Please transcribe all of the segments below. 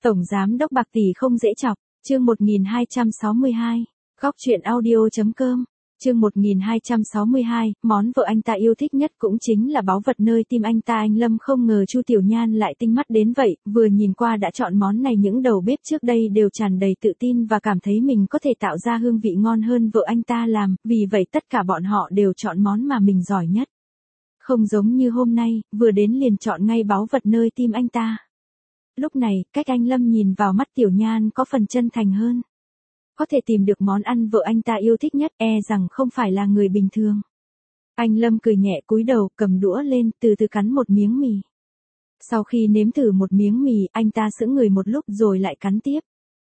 Tổng giám đốc bạc tỷ không dễ chọc, chương 1262, góc truyện audio.com, chương 1262, món vợ anh ta yêu thích nhất cũng chính là báu vật nơi tim anh ta. Anh Lâm không ngờ Chu Tiểu Nhan lại tinh mắt đến vậy, vừa nhìn qua đã chọn món này. Những đầu bếp trước đây đều tràn đầy tự tin và cảm thấy mình có thể tạo ra hương vị ngon hơn vợ anh ta làm, vì vậy tất cả bọn họ đều chọn món mà mình giỏi nhất. Không giống như hôm nay, vừa đến liền chọn ngay báu vật nơi tim anh ta. Lúc này, cách anh Lâm nhìn vào mắt Tiểu Nhan có phần chân thành hơn. Có thể tìm được món ăn vợ anh ta yêu thích nhất, rằng không phải là người bình thường. Anh Lâm cười nhẹ cúi đầu, cầm đũa lên, từ từ cắn một miếng mì. Sau khi nếm thử một miếng mì, anh ta sững người một lúc rồi lại cắn tiếp.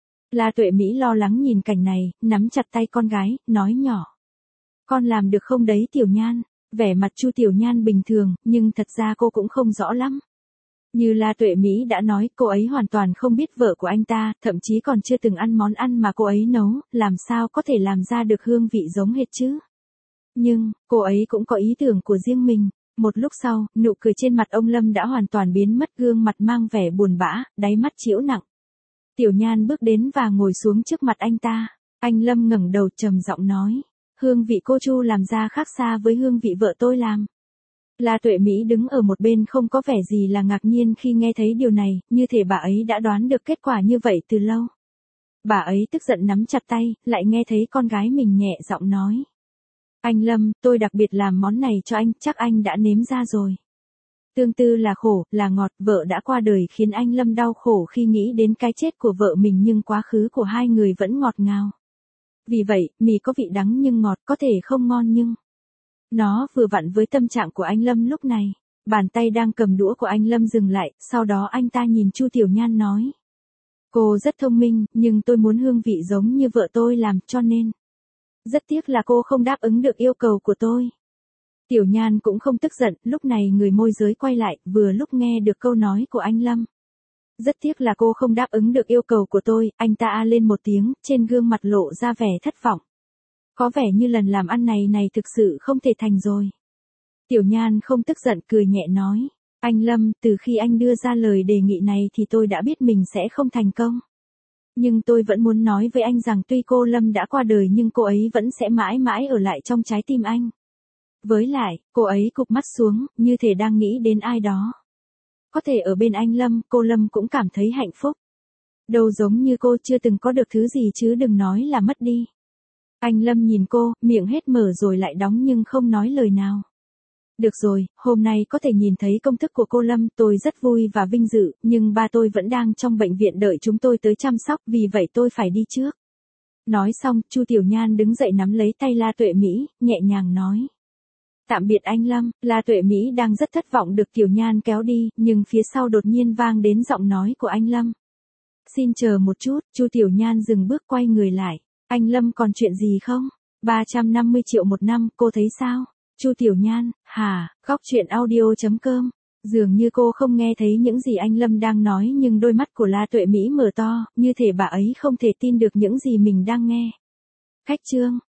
La Tuệ Mỹ lo lắng nhìn cảnh này, nắm chặt tay con gái, nói nhỏ. Con làm được không đấy Tiểu Nhan? Vẻ mặt Chu Tiểu Nhan bình thường, nhưng thật ra cô cũng không rõ lắm. Như La Tuệ Mỹ đã nói, cô ấy hoàn toàn không biết vợ của anh ta, thậm chí còn chưa từng ăn món ăn mà cô ấy nấu, làm sao có thể làm ra được hương vị giống hệt chứ. Nhưng, cô ấy cũng có ý tưởng của riêng mình. Một lúc sau, nụ cười trên mặt ông Lâm đã hoàn toàn biến mất, gương mặt mang vẻ buồn bã, đáy mắt trĩu nặng. Tiểu Nhan bước đến và ngồi xuống trước mặt anh ta. Anh Lâm ngẩng đầu trầm giọng nói, hương vị cô Chu làm ra khác xa với hương vị vợ tôi làm. La Tuệ Mỹ đứng ở một bên không có vẻ gì là ngạc nhiên khi nghe thấy điều này, như thể bà ấy đã đoán được kết quả như vậy từ lâu. Bà ấy tức giận nắm chặt tay, lại nghe thấy con gái mình nhẹ giọng nói. Anh Lâm, tôi đặc biệt làm món này cho anh, chắc anh đã nếm ra rồi. Tương tư là khổ, là ngọt, vợ đã qua đời khiến anh Lâm đau khổ khi nghĩ đến cái chết của vợ mình, nhưng quá khứ của hai người vẫn ngọt ngào. Vì vậy, mì có vị đắng nhưng ngọt, có thể không ngon nhưng... Nó vừa vặn với tâm trạng của anh Lâm lúc này. Bàn tay đang cầm đũa của anh Lâm dừng lại, sau đó anh ta nhìn Chu Tiểu Nhan nói. Cô rất thông minh, nhưng tôi muốn hương vị giống như vợ tôi làm, cho nên. Rất tiếc là cô không đáp ứng được yêu cầu của tôi. Tiểu Nhan cũng không tức giận, lúc này người môi giới quay lại, vừa lúc nghe được câu nói của anh Lâm. Rất tiếc là cô không đáp ứng được yêu cầu của tôi, anh ta lên một tiếng, trên gương mặt lộ ra vẻ thất vọng. Có vẻ như lần làm ăn này thực sự không thể thành rồi. Tiểu Nhan không tức giận, cười nhẹ nói. Anh Lâm, từ khi anh đưa ra lời đề nghị này thì tôi đã biết mình sẽ không thành công. Nhưng tôi vẫn muốn nói với anh rằng tuy cô Lâm đã qua đời nhưng cô ấy vẫn sẽ mãi mãi ở lại trong trái tim anh. Với lại, cô ấy cụp mắt xuống, như thể đang nghĩ đến ai đó. Có thể ở bên anh Lâm, cô Lâm cũng cảm thấy hạnh phúc. Đâu giống như cô chưa từng có được thứ gì chứ đừng nói là mất đi. Anh Lâm nhìn cô, miệng hết mở rồi lại đóng nhưng không nói lời nào. Được rồi, hôm nay có thể nhìn thấy công thức của cô Lâm, tôi rất vui và vinh dự, nhưng ba tôi vẫn đang trong bệnh viện đợi chúng tôi tới chăm sóc, vì vậy tôi phải đi trước. Nói xong, Chu Tiểu Nhan đứng dậy nắm lấy tay La Tuệ Mỹ, nhẹ nhàng nói. Tạm biệt anh Lâm. La Tuệ Mỹ đang rất thất vọng được Tiểu Nhan kéo đi, nhưng phía sau đột nhiên vang đến giọng nói của anh Lâm. Xin chờ một chút. Chu Tiểu Nhan dừng bước quay người lại. Anh Lâm còn chuyện gì không? 350 triệu một năm, cô thấy sao? Chu Tiểu Nhan, hả? Góc truyện audio.com. Dường như cô không nghe thấy những gì anh Lâm đang nói, nhưng đôi mắt của La Tuệ Mỹ mở to, như thể bà ấy không thể tin được những gì mình đang nghe. Khách chương.